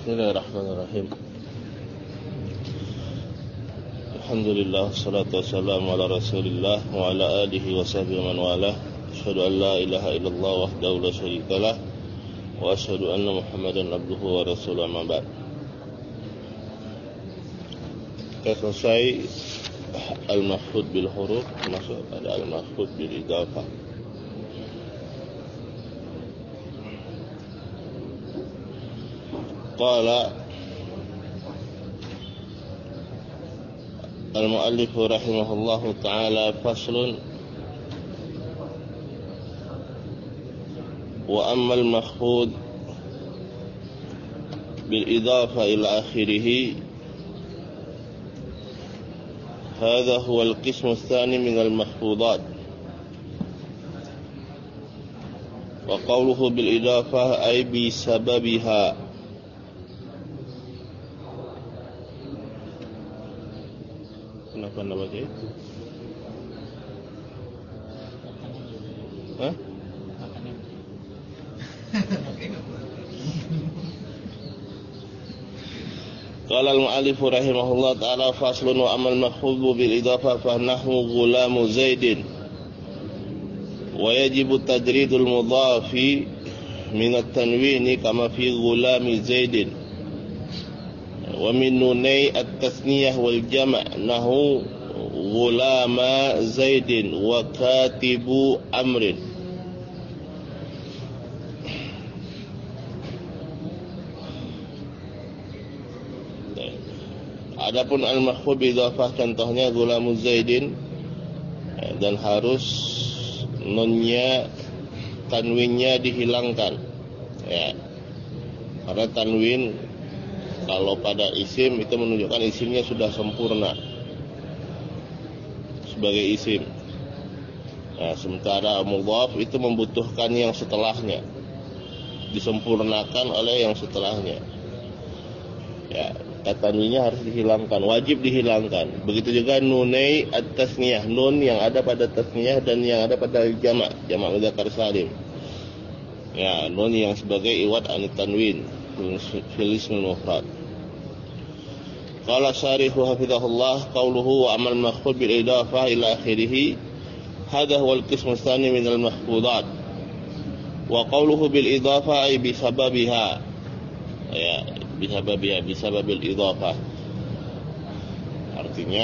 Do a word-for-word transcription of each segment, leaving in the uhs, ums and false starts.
Bismillahirrahmanirrahim. Alhamdulillah, salatu wassalamu ala rasulillah wa ala alihi wa sahbihi man walah. Asyhadu an la ilaha illallah wahdahu la syarikalah wa asyhadu anna Muhammadan abduhu wa rasuluhu, amma ba'd. Kita selesai al-mahfud bil huruf, masuk ada al-mahfud bil idafah. Qala al-muallif rahimahullahu ta'ala, faslun wa amma al-mahfud bil idafa ila akhirih, hadha huwa al-qism ats-tsani min al-mahfudat. Wa qawluhu bil idafah ay bi sababiha. Kenapa nama dia? Hah? Qala al-mu'allif rahimahullah ta'ala, faslun wa amal mahfudhu bil idafa fa nahwu ghulamu Zaidin wa yajibu tajridul mudhafi min at-tanwini kama fi ghulami Zaidin wa min nunai at-tasniyah wal jama' nahu ghulama Zaidin wa katibu amrin. Adapun al-mahfud bi idhafah, contohnya ghulamu Zaidin, dan harus nunnya, tanwinnya dihilangkan, ya, karena tanwin kalau pada isim itu menunjukkan isimnya sudah sempurna sebagai isim. Nah, sementara mudhaf itu membutuhkan yang setelahnya, disempurnakan oleh yang setelahnya. Ya, tanwinnya harus dihilangkan, wajib dihilangkan. Begitu juga nunai at-tasniyah, nun yang ada pada tasniyah dan yang ada pada jamak, jamak mudzakkar salim. Ya, nun yang sebagai iwad anit tanwin fil ismil mufrad. Qala syarihu hafizahullah, qawluhu wa amal mahfud bil idafah ila akhirih, hadha huwa al-qism ats-tsani min al-mahfudat. Wa qawluhu bil idafah ay bi sababiha, ya, bi sababiha, bi sababil idafah, artinya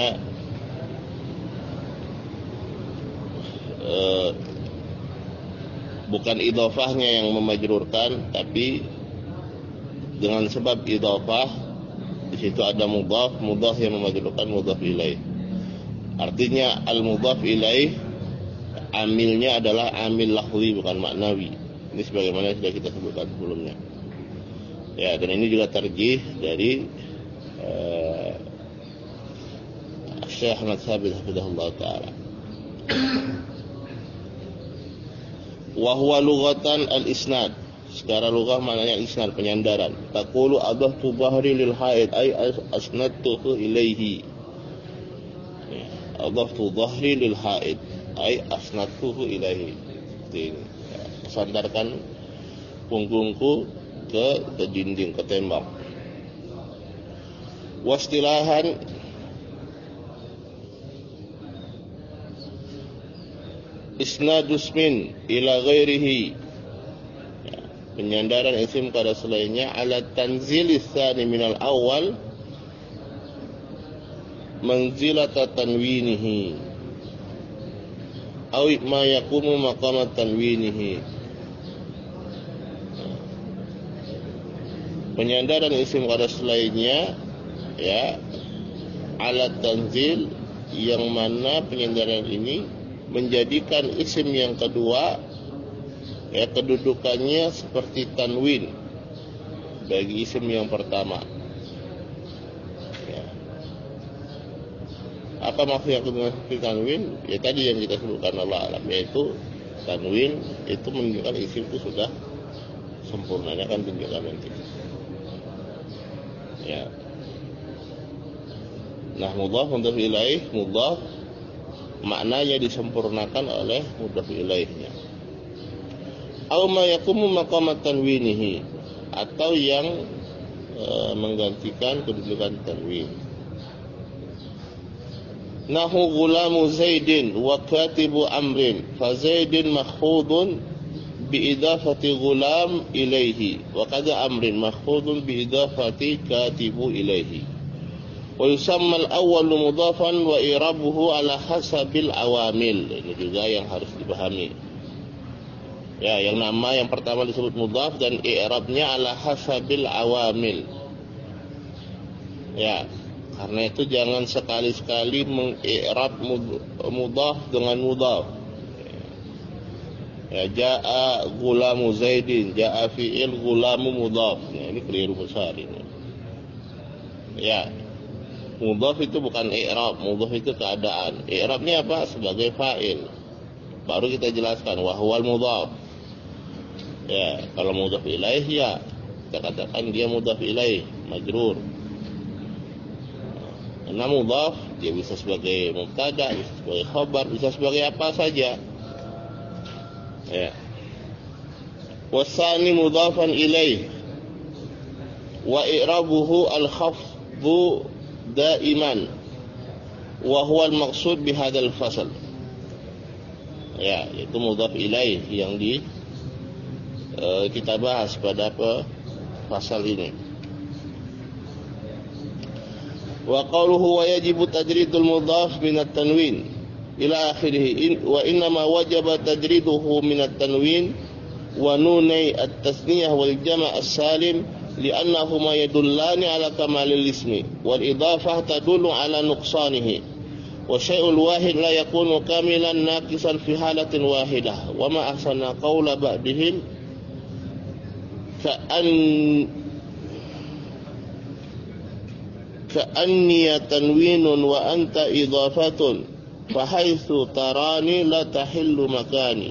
uh, bukan idafahnya yang memajrurkan, tapi dengan sebab idafah di situ ada mudhaf, mudhaf yang memajrurkan mudhaf ilaih. Artinya al-mudhaf ilaih amilnya adalah amil lafzi, bukan maknawi. Ini sebagaimana sudah kita sebutkan sebelumnya. Ya, dan ini juga tarjih dari uh, Syekh Ahmad Sabit hafizahullah ta'ala. Wa huwa lughatan al-isnad. Secara lughah maknanya isnad, penyandaran. Taqulu adhaftu dhahri lil haid ay asnadtuhu ilaihi. Adhaftu dhahri lil haid ay asnadtuhu ilaihi. Ini, ya, sandarkan punggungku ke, ke dinding, ke tembok. Wastilahan isnadus min ila ghairihi, penyandaran isim pada selainnya, ala tanzilis tsani minal awal manzilata tanwinihi aw ma yaqumu maqama tanwinihi. Penyandaran isim pada selainnya, ya, ala tanzil, yang mana penyandaran ini menjadikan isim yang kedua, ya, kedudukannya seperti tanwin bagi isim yang pertama. Ya. Apa maksudnya seperti tanwin? Ya, tadi yang kita sebutkan, Allah alam, yaitu tanwin itu menunjukkan isim itu sudah sempurnanya, kan tunjukkan nanti. Ya. Nah, mudhaf mudhaf ilaih, mudhaf maknanya disempurnakan oleh mudhaf ilaihnya. Aw ma yaqumu maqama tanwinihi, atau yang uh, menggantikan kedudukan tanwin. Nahu gulamu Zaidin wa katibu amrin fa Zaidin makhudun bi idafati gulam ilaihi wa kada amrin makhudun bi idafati katibu ilaihi wa yusamma al-awwal mudhafan wa i'rabuhu ala hasabil awamil. Ini juga yang harus dipahami. Ya, yang nama yang pertama disebut mudhaf dan i'rabnya ala hasabil awamil. Ya, karena itu jangan sekali-sekali mengi'rab mudhaf dengan mudhaf. Ya, ja'a gulamu Zaidin, ja'a fi'il gulamu mudhaf. Ya, ini keliru besar ini. Ya, mudhaf itu bukan i'rab, mudhaf itu keadaan. I'rabnya apa? Sebagai fa'il. Baru kita jelaskan wa huwal mudhaf. Ya, kalau mudhaf ilaih ya kita katakan dia mudhaf ilaih, majrur. Karena mudhaf dia bisa sebagai mubtada, bisa sebagai khabar, bisa sebagai apa saja. Ya. Wasani mudhafan ilaih wa i'rabuhu al-khafdu daiman wa huwa al-maqsud bi hadzal fasl. Ya, itu mudhaf ilaih yang di uh, kita bahas pada apa pasal ini. Wa qawluhu wa yajibu tajridul mudhaf min at-tanwin ila akhirih wa inna ma wajaba tajriduhu min at-tanwin wa nunai at-tasniyah wal jama' as-salim li'annahuma yadullani ala kamalil ismi wal idafah tadullu ala nuqsanihi wa syai'ul wahid la yakunu kamilan naqisan fi halatin wahidah wa ma ahsana qawla ba'dihim ka'an ka'anniya tanwinun wa anta idhafatun fahaitsu tarani la tahillu makani.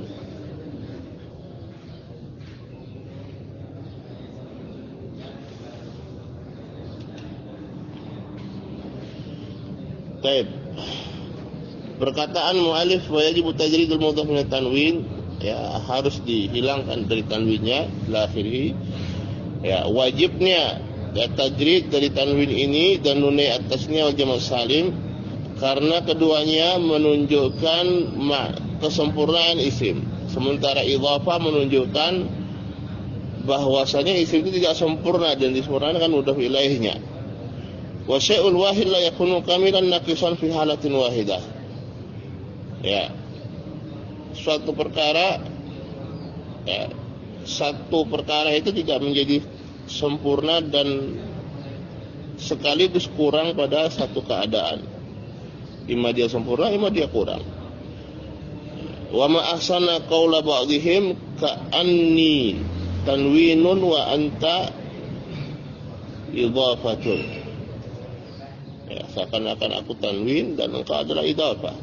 Baik. Perkataan mu'alif wa yajibu tajridul mudhaf min tanwin, ya harus dihilangkan dari tanwinnya la akhirih. Ya, wajibnya ya tajrid dari tanwin ini dan nunai atasnya wal jama' salim karena keduanya menunjukkan kesempurnaan isim, sementara idhafah menunjukkan bahwasanya isim itu tidak sempurna dan disempurnakan mudhaf ilaihnya. Wa syai'ul wahid la yakunu kamilan naqisan fi halatin wahidah. Ya, suatu perkara ya, satu perkara itu tidak menjadi sempurna dan sekaligus kurang pada satu keadaan. Ima dia sempurna, ima dia kurang. Wa ma ahsana qaula ba'dihim ka'anni tanwinun wa anta idhafatun. Ya, seakan-akan aku tanwin dan engkau adalah idhafah.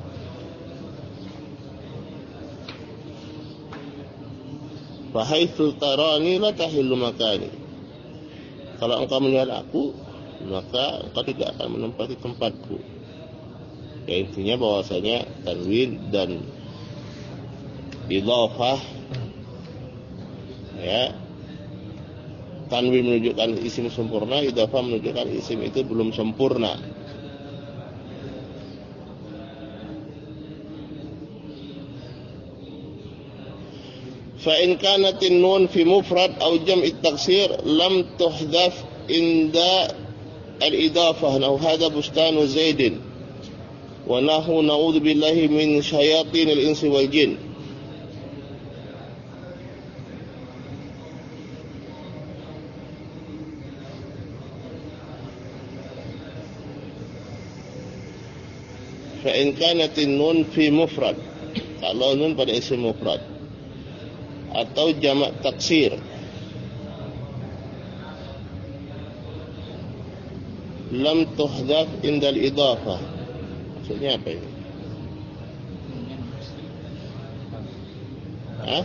Fahaitsu tarani la tahillu makani. Kalau engkau melihat aku, maka engkau tidak akan menempati tempatku. Ya, intinya bahwasanya tanwin dan idhafah, ya, tanwin menunjukkan isim sempurna, idhafah menunjukkan isim itu belum sempurna. فإن كانت النون في مفرد أو جمع التقصير لم تحذف عند الإضافة أو هذا بستان زيد ونحو نعوذ بالله من شياطين الإنس والجن. فإن كانت النون في مفرد, kalau nun pada isim mufrad atau jamak taksir, lam tuhdaf indal idafah. Maksudnya apa ini? Hah?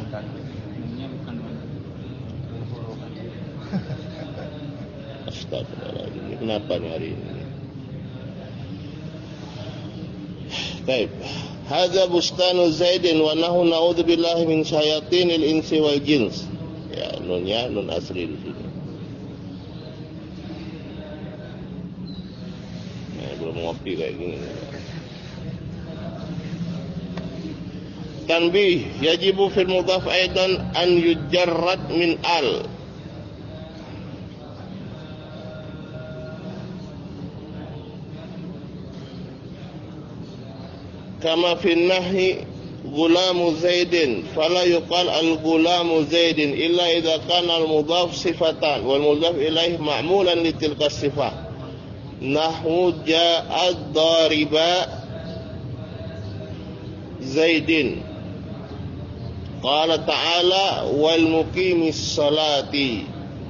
Astagfirullahaladzim, kenapa nih hari ini? Baik. Hadza bustanu Zaidin wa nahu na'udzu billahi min syayatinil insi wal jins. Ya, nunnya nun asli di sini. kalau ngopi kayak gini. Tanbih, yajibu fil mudhaf aidan an yujarrad min al. Kama fil nahyi gulamu Zaidin fala yuqal al-gulamu Zaidin illa idza kana al-mudhaf sifatan wal mudhaf ilaih ma'mulan li tilka sifah nahwu ja'ad dariba Zaidin qala ta'ala wal muqimis salati.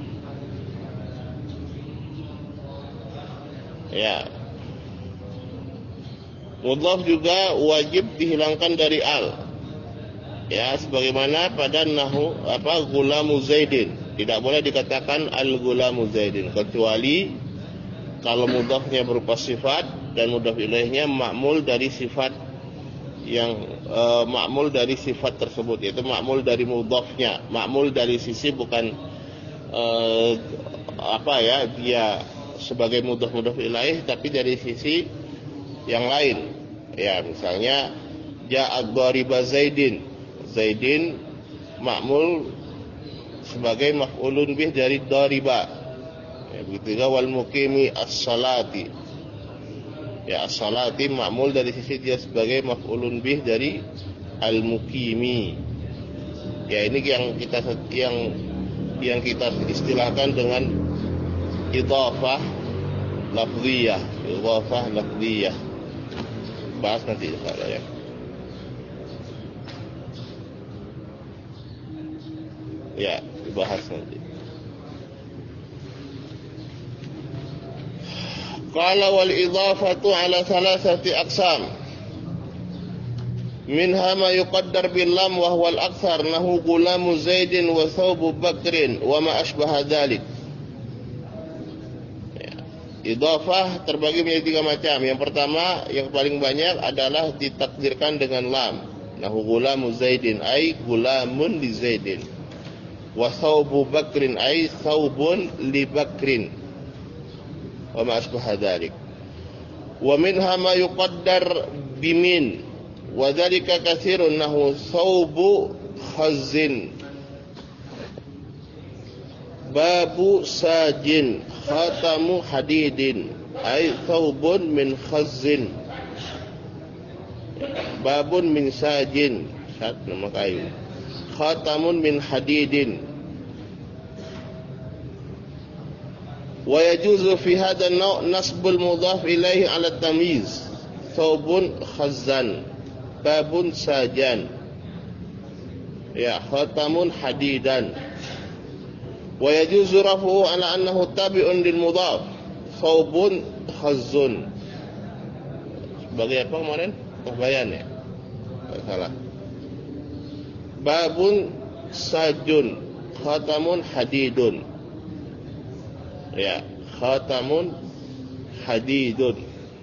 Ya, mudhaf juga wajib dihilangkan dari al. Ya, sebagaimana pada nahu apa gulamu Zaidin. Tidak boleh dikatakan al-gulamu Zaidin kecuali kalau mudhafnya berupa sifat dan mudhaf ilaihnya ma'mul dari sifat yang e, ma'mul dari sifat tersebut, yaitu ma'mul dari mudhafnya. Ma'mul dari sisi bukan e, apa ya, dia sebagai mudhaf-mudhaf ilaih, tapi dari sisi yang lain. Ya, misalnya ja'ad dariba Zaidin. Zaidin ma'mul sebagai maf'ulun bih dari dariba. Ya, begitu juga wal muqimi as-salati. Ya, as-salati ma'mul dari sisi dia sebagai maf'ulun bih dari al-muqimi. Ya, ini yang kita yang yang kita istilahkan dengan idhafah lafziyah, idhafah lafziyah. Bahas nanti insyaallah ya. Ya, dibahas nanti. Qala wal idhafatu ala thalathati aqsam. Minha ma yuqaddar bil lam wa huwa al akthar nahu gulamu Zaidin wa thawbu Bakrin wa ma ashbaha dzalik. Ya. Idhafah terbagi menjadi tiga macam. Yang pertama, yang paling banyak adalah ditakdirkan dengan lam. Nahu gulamu Zaidin ay gulamun li Zaidin. Wa thawbu Bakrin ay thawbun li Bakrin. Wa ma asbaha dzalik. Wa minha ma yuqaddar bimin wa dzalika katsirun nahu thawbu khazzin babu sajin khatamu hadidin ay thawbun min khazzin babun min sajin sat nama kayu khatamun min hadidin. Wa yajuzu fi hadha an-naw' nasbul mudhaf ilaihi 'ala at-tamyiz thawbun khazzan babun sajan ya khatamun hadidan. Wa yajuzu rafuhu 'ala annahu tabi'un lil mudhaf thawbun khazzun. Sebagai apa kemarin? Bayan ya? Salah. Babun sajun khatamun hadidun. Ya, khatamun hadidun.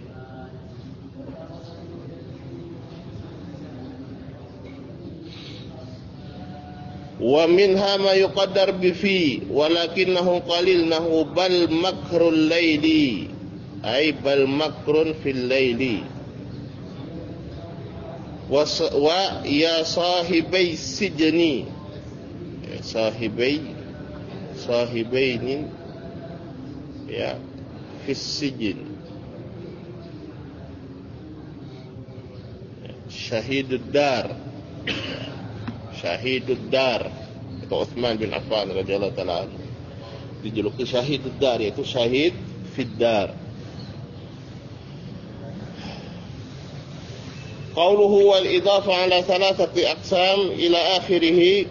Wa minha ma yuqaddar bi fi walakinahu qalil nahu bal makrul laili ay bal makrun fil laili. Wa wa ya sahibai sijni ya, sahibai sahibaini ya fis sijin syahidud dar syahidud dar itu Utsman bin Affan radhiyallahu taala dijuluki syahidud dar, yaitu syahid fid dar. Qauluhu wal idafa ala thalathati aqsam ila akhirih.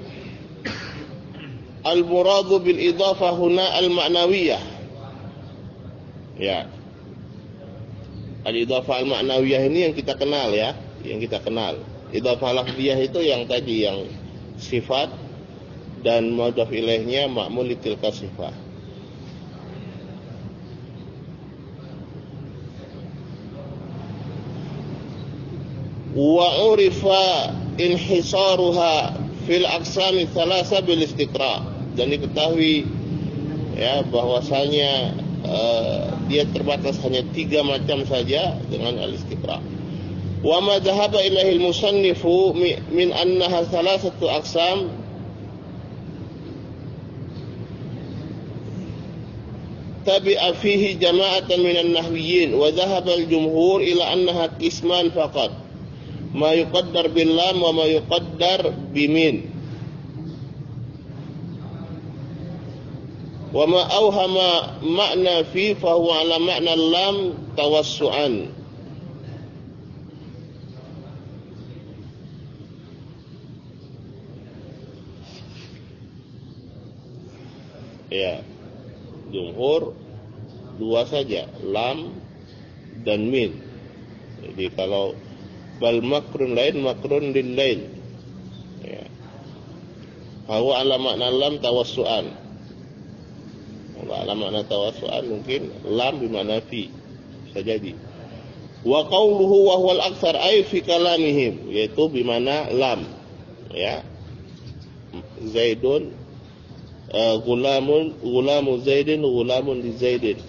Al muradu bil idafa huna al ma'nawiyah. Ya, al-idhafah al-ma'nawiyah ini yang kita kenal ya, yang kita kenal. Idhafah lafziyah itu yang tadi, yang sifat dan mudhaf ilaihnya ma'mul li tilka sifah. Wa urifa inhisaruha fil aqsami thalatha bil istiqra. Dan diketahui ya bahwasanya uh, dia terbatas hanya tiga macam saja dengan al-istiqra. Wa ma dhahaba ilaihi al-musannifu min annaha thalathatu aqsam tabi'a fihi jama'atan min an-nahwiyyin wa dhahaba al-jumhur ila annaha qisman faqat ma yuqaddar bil lam wa ma yuqaddar bimin. Wa ma awhama makna fi fa huwa ala makna lam tawassu'an. Ya, jumhur dua saja, lam dan min. Jadi kalau bal makrun lain makrun lil lain. Ya. Fa huwa ala makna lam tawassu'an. Ala makna tawassu'an mungkin lam bimana fi, bisa jadi. Wa qawluhu wa huwal aktsar ay fi kalamihim, yaitu bimana lam, ya. Zaidun uh, gulamun gulamu Zaidin gulamun li Zaidin.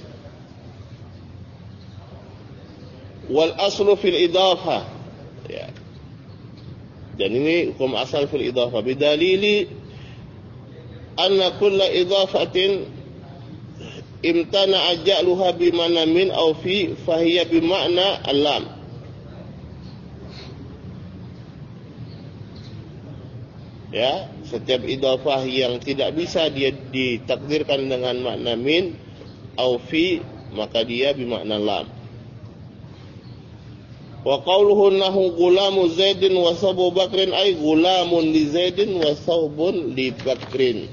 Wal aslu fil idafah, ya. Dan ini hukum asal fil idafah bidalili anna kulla idafatin imtana ajaluha bimana min aw fi fahiya bimakna alam. Ya, setiap idafah yang tidak bisa dia ditakdirkan dengan makna min aw fi, maka dia bimakna lam. Wa qawluhu nahu gulamu Zaidin wa sabu Bakrin ay gulamun li Zaidin wa saubun li Bakrin.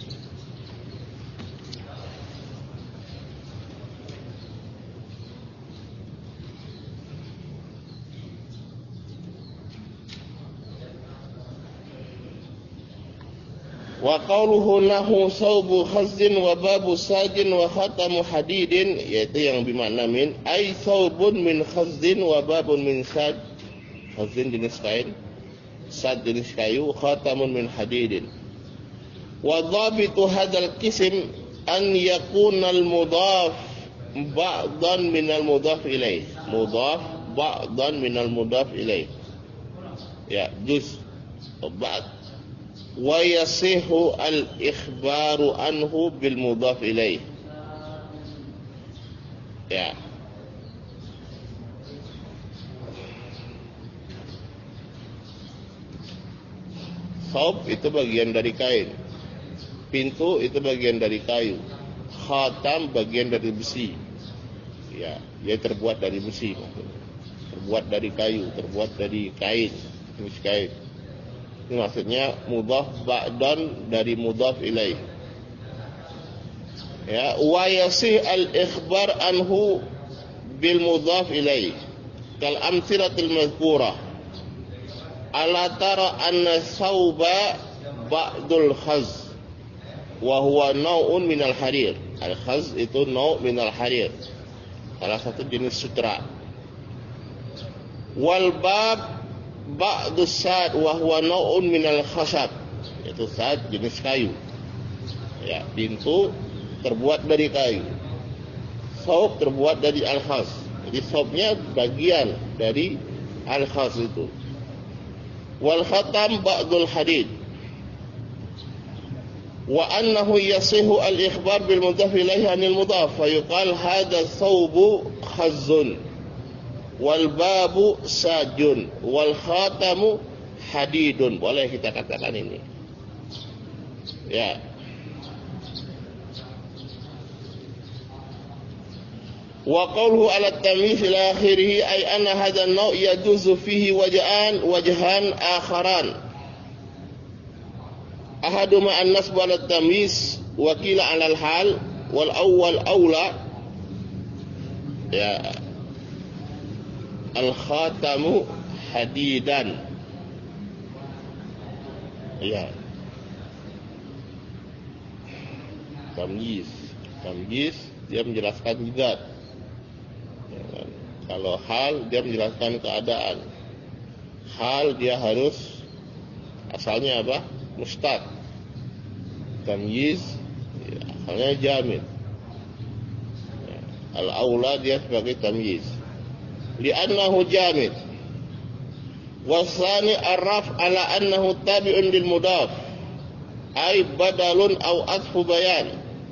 Wa qawluhu lahu saubu khazdin wa babu sajin wa khatamu hadidin, yaitu yang bermakna min, ay saubun min khazdin wa babun min sad. Khazdin jenis kain, sad jenis kayu, khatamun min hadidin. Wa dhabitu hadzal qism an yakuna al mudhaf ba'dan min al mudhaf ilaih. Mudhaf ba'dan min al mudhaf ilaih. Ya, juz ba'd. Wa yasihu al-ikhbaru anhu bil mudhaf ilaih. Ya. Saub itu bagian dari kain. Pintu itu bagian dari kayu. Khatam bagian dari besi. Ya, dia terbuat dari besi, terbuat dari kayu, terbuat dari kain, jenis kain. Ini maksudnya mudhaf ba'dan dari mudhaf ilaih. Ya, wa yasih al-ikhbar anhu bil mudhaf ilaih. Kal amthiratil mazkurah. Ala tara anna sauba ba'dul khaz wa huwa naw'un minal harir. Al-khaz itu naw' minal harir, salah satu jenis sutra. Wal bab ba'dus sad wa huwa naw'un minal khashab, itu sad jenis kayu. Ya, pintu terbuat dari kayu. Saub terbuat dari al-khaz. Jadi saubnya bagian dari al-khaz itu. Wal khatam ba'dul hadid. Wa annahu yasihu al-ikhbar bil mudhaf ilaihi anil mudhaf fa yuqal hadha thawbu khazzun wal babu sajun wal khatamu hadidun. Boleh kita katakan ini. Ya. Wa qawluhu ala tamyiz ila akhirih ay anna hadha an-naw' yajuzu fihi wajhan wajhan akharan. Ahaduma an-nasb ala tamyiz wa qila ala al-hal wal awwal aula. Ya. Al-khatamu hadidan. Ya. Tamyiz. Tamyiz dia menjelaskan zat. Ya, kalau hal dia menjelaskan keadaan. Hal dia harus asalnya apa? Mustaq. Tamyiz ya, asalnya jamid. Ya. al-aula dia sebagai tamyiz. Li'annahu jamid. Wasani arraf ala annahu tabi'un lil mudaf. Ay badalun aw atfu bayan.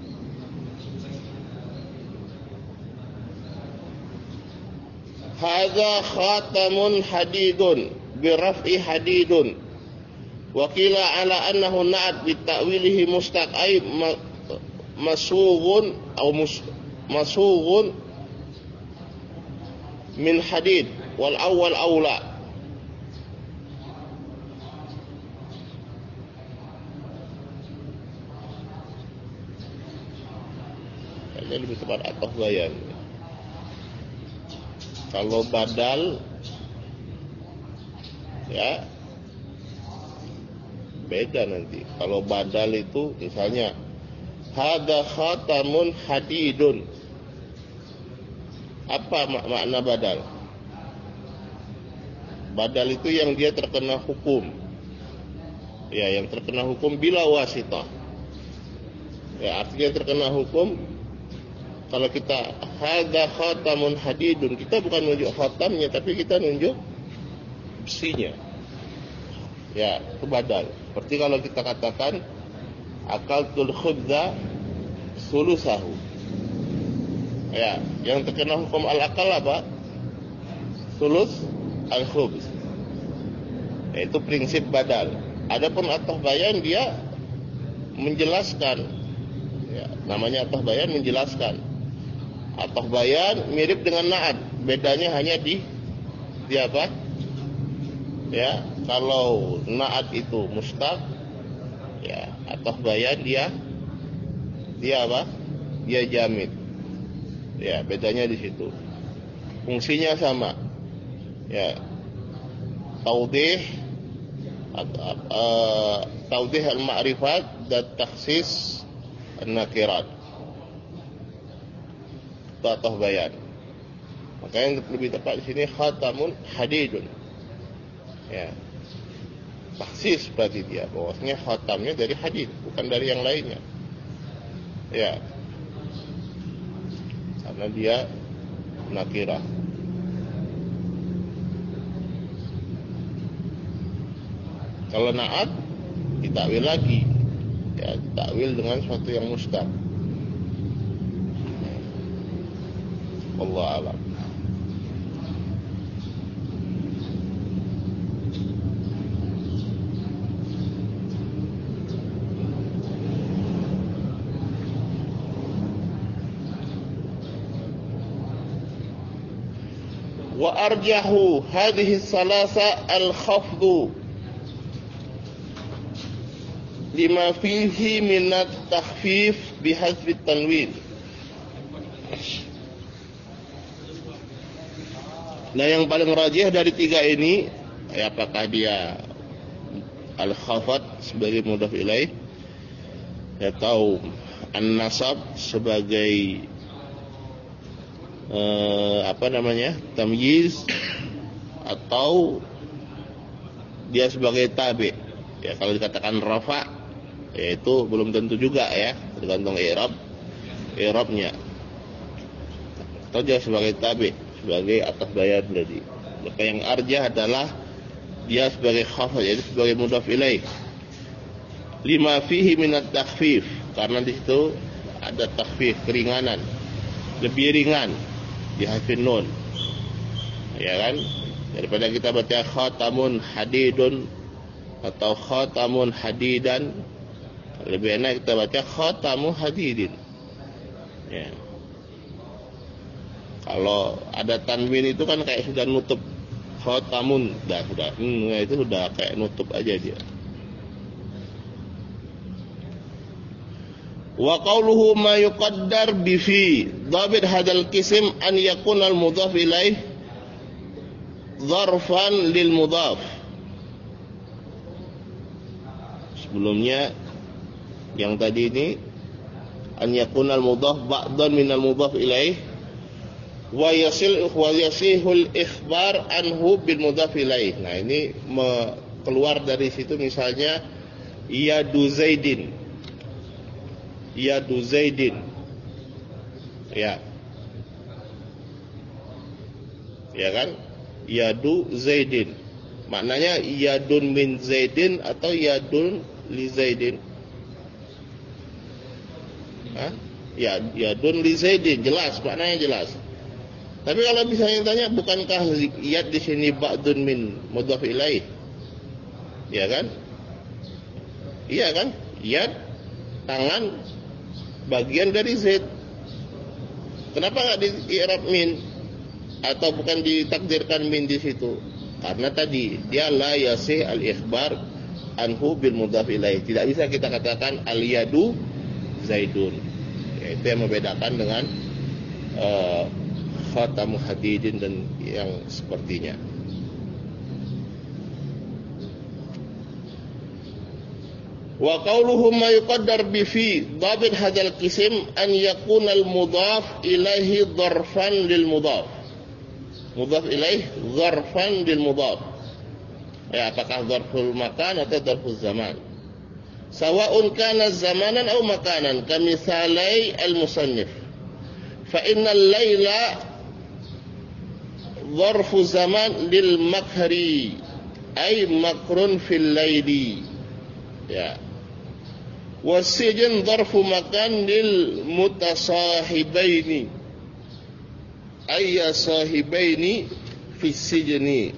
Hadza khatamun hadidun biraf'i hadidun. Wa qila ala annahu na'at bi ta'wilihi mustaq ay masughun aw masughun min hadid wal awwal aula. Jadi lebih tepat ataf bayan. Kalau badal ya beda nanti. Kalau badal itu misalnya hadza khatamun hadidun. Apa mak- makna badal? Badal itu yang dia terkena hukum. Ya, yang terkena hukum bila wasitah. Ya, artinya terkena hukum. Kalau kita hadza khatamun hadidun, kita bukan nunjuk khatamnya, tapi kita nunjuk besinya. Ya, itu badal. Seperti kalau kita katakan akaltul khubza sulusahu. Ya, yang terkena hukum al-akal apa? Sulus al-khubz. Yaitu prinsip badal. Adapun ataf bayan dia menjelaskan. Ya, namanya ataf bayan menjelaskan. Ataf bayan mirip dengan na'at. Bedanya hanya di di apa? Ya, kalau na'at itu mustaq, ya, ataf bayan dia dia apa? Dia jamid. Ya, bedanya di situ. Fungsinya sama. Ya. Taudih uh, taudih al-ma'rifat dan takhsis an-nakirat. Itu ataf bayan. Makanya lebih tepat di sini khatamun hadidun. Ya. Takhsis berarti dia bahwasanya khatamnya dari hadid, bukan dari yang lainnya. Ya. Karena dia nakirah. Kalau na'at ditakwil lagi. Ya, ditakwil dengan sesuatu yang mustaq. Allah alam. Wa arjahu hadhihi salasa al-khafdu lima fihi minat takhfif bihadfi tanwin. Nah, yang paling rajih dari tiga ini, ya, apakah dia al-khafat sebagai mudhaf ilaih, atau an-nasab sebagai eh, apa namanya, tamyiz, atau dia sebagai tabi. Ya, kalau dikatakan rafa, ya itu belum tentu juga, ya, tergantung i'rab i'rabnya. Atau dia sebagai tabi, sebagai ataf bayan tadi. Maka yang arjah adalah dia sebagai khafat, yaitu sebagai mudhaf ilaih. Lima fihi minat takhfif, karena di situ ada takhfif, keringanan, lebih ringan di harfin nun, ya kan, daripada kita baca khatamun hadidun atau khatamun hadidan. Lebih enak kita baca khatamu hadidin, ya. Kalau ada tanwin itu kan kayak sudah nutup. Khatamun dah sudah, hmm, itu sudah kayak nutup aja dia. Wa qawluhu ma yuqaddar bi fi dhabit hadzal qism an yakuna al mudhaf ilaih dzarfan lil mudhaf. Sebelumnya yang tadi ini an yakuna al mudhaf ba'dan min al mudhaf ilaih wa yasil wa yasihul ikhbar anhu bil mudhaf ilaih. Nah, ini me, keluar dari situ misalnya yadu zaidin, yadu zaidin, ya, Ya kan? Yadu Zaidin. Maknanya yadun min Zaidin atau yadun li Zaidin? Hah? Ya, yadun li Zaidin, jelas, maknanya jelas. Tapi kalau misalnya tanya, bukankah yad di sini ba'dun min mudhaf ilaih? Ya kan? Iya kan? Yad, tangan, bagian dari Zaid. Kenapa nggak di i'rab min? Atau bukan ditakdirkan min di situ? Karena tadi dia la yasih al-ikhbar anhu bil mudhaf ilaih. Tidak bisa kita katakan al-yadu Zaidun. Ya, itu yang membedakan dengan uh, khatamu hadidin dan yang sepertinya. Wa qawluhum ma yuqaddar bi fi dhabit hadzal qism an yakuna al mudhaf ilaihi dharfan lil mudhaf. Mudhaf ilaih dharfan lil mudhaf. Ya, apakah dharful makan atau dharful zaman? Sawa'un kana zamanan aw makanan kamisalai al musannif. Fa innal laila dharfu zaman lil makhri ay makrun fil laili. Ya. Wasijin dharfu makan lil mutasahibaini ayya sahibaini fi sijni.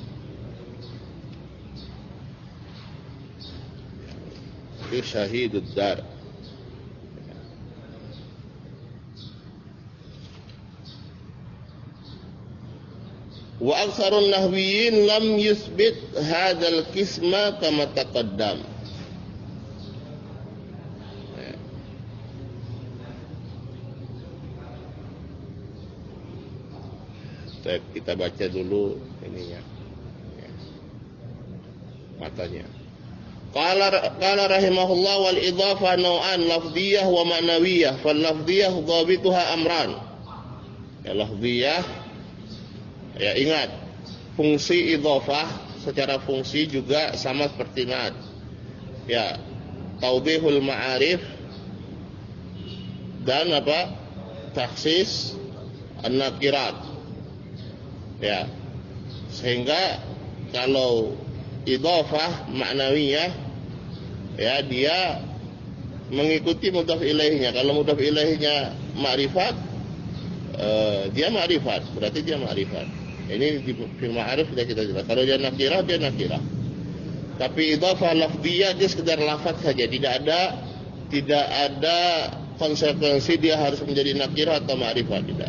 Itu syahidud dar. Wa aktsarun nahwiyyin lam yuthbit hadzal qisma kama taqaddam. Kita baca dulu ininya, ya, matanya. Qala qala rahimahullah wal idhafah naw'an lafdhiyah wa ma'nawiyah. Fal lafdhiyah dhabituha amran. Ya, lafdhiyah, ya ingat, fungsi idhafah secara fungsi juga sama seperti na'at. Ya, taudhihul ma'arif dan apa? Takhsis an-nakirat. Ya, sehingga kalau idhafah ma'nawiyah, ya dia mengikuti mudhaf ilaihnya. Kalau mudhaf ilaihnya ma'rifat, eh, dia ma'rifat, berarti dia ma'rifat. Ini di fil ma'arif sudah kita jelas. Kalau dia nakirah, dia nakirah. Tapi idhafah lafdhiyah dia sekedar lafaz saja, tidak ada tidak ada konsekuensi dia harus menjadi nakirah atau ma'rifat, tidak.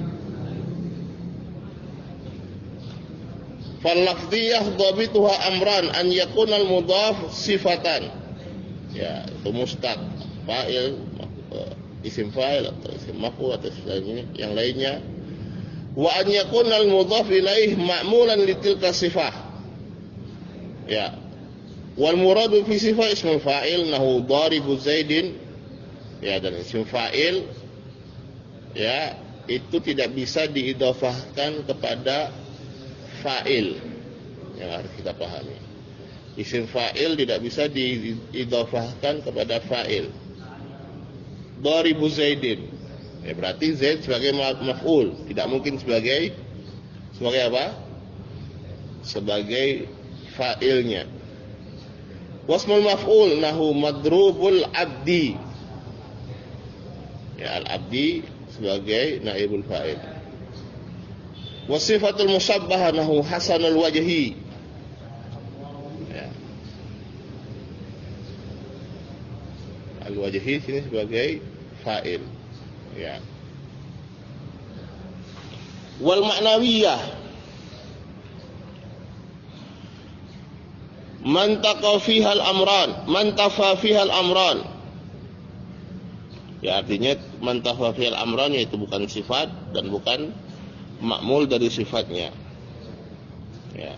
Fal-lafdhiyah dhabituha amran an yakuna al-mudhaf sifatan. Ya, itu mustaq, fa'il, isim fa'il atau isim maf'ul atau yang lainnya. Wa an yakuna al-mudhaf ilaih ma'mulan li tilka sifah. Ya. Wal muradu fi sifah ismul fa'il nahu daribu Zaidin. Ya, dan isim fa'il, ya, itu tidak bisa diidhafahkan kepada fa'il, yang harus kita pahami. Isim fa'il tidak bisa diidhafahkan kepada fa'il. Daribu Zaidin, ya, berarti Zaid sebagai maf'ul, tidak mungkin sebagai sebagai apa? Sebagai fa'ilnya. Wasmul maf'ul nahu madrubul abdi. Ya, al-abdi sebagai naibul fa'il. Wasifatul musyabbah nahu hasanul wajhi. Ya. Al-wajhi sini sebagai fa'il. Ya. Wal ma'nawiyah man taqa fiha al-amran, man tafa fiha al-amran. Ya, artinya man tafa fiha al-amran yaitu bukan sifat dan bukan ma'mul dari sifatnya. Ya.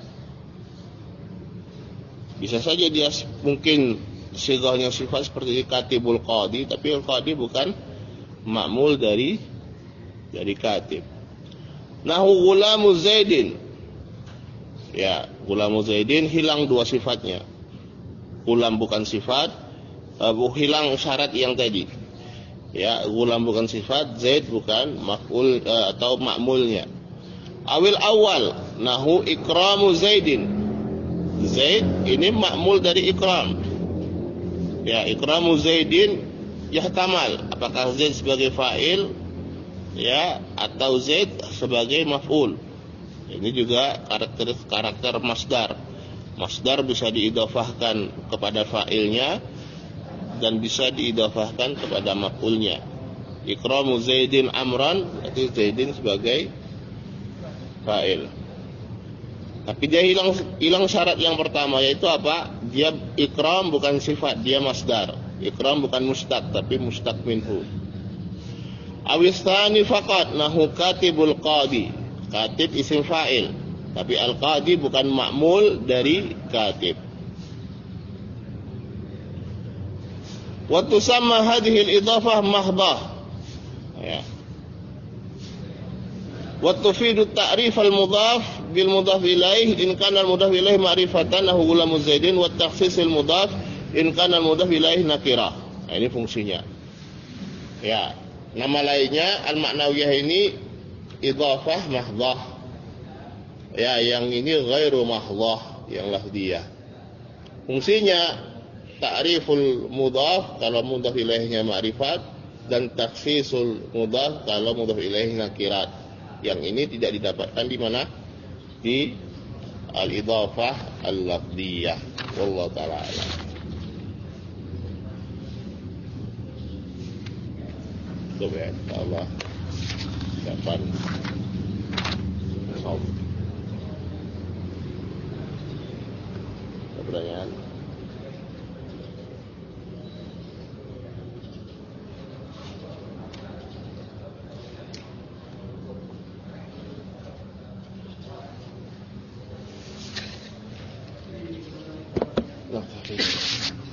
Bisa saja dia mungkin sighahnya sifat seperti katibul qadi, tapi al-qadi bukan ma'mul dari dari katib. Nahu gulamu Zaidin. Ya, gulamu Zaidin hilang dua sifatnya. Gulam bukan sifat, uh, hilang syarat yang tadi. Ya, gulam bukan sifat, Zaid bukan maf'ul uh, atau ma'mulnya. Awil awal nahu ikramu Zaidin. Zaid ini ma'mul dari ikram. Ya, ikramu Zaidin yahtamal, apakah Zaid sebagai fa'il ya atau Zaid sebagai maf'ul. Ini juga karakter karakter masdar. Masdar bisa diidhafahkan kepada fa'ilnya dan bisa diidhafahkan kepada maf'ulnya. Ikramu Zaidin amran, itu Zaidin sebagai fa'il. Tapi dia hilang hilang syarat yang pertama, yaitu apa? Dia ikram bukan sifat, dia masdar. Ikram bukan mustaq tapi mustaq minhu. Awistani faqat nahu katibul qadi. Katib isim fa'il, tapi al-qadi bukan ma'mul dari katib. Wa tusamma hadhihi al-idhafah mahdhah. Ya. Wa tufidu ta'rif al-mudhaf bil mudhaf ilaih in kana al-mudhaf ilaih ma'rifatan lahu gulamu Zaidin wa takhsis al-mudhaf in kana al-mudhaf ilaih nakirah. Nah, ini fungsinya. Ya, nama lainnya al-ma'nawiyah ini idhafah mahdhah. Ya, yang ini ghairu mahdhah, yang lafdiyah. Fungsinya ta'riful mudhaf kalau mudhaf ilaihnya ma'rifat, dan takhsisul mudhaf kalau mudhaf ilaihnya nakirat. Yang ini tidak didapatkan di mana? Di al-idhafah al-lafdiyah. Wallahu ta'ala a'lam. Coba ya, insyaallah kapan saum. Pertanyaan. Nah,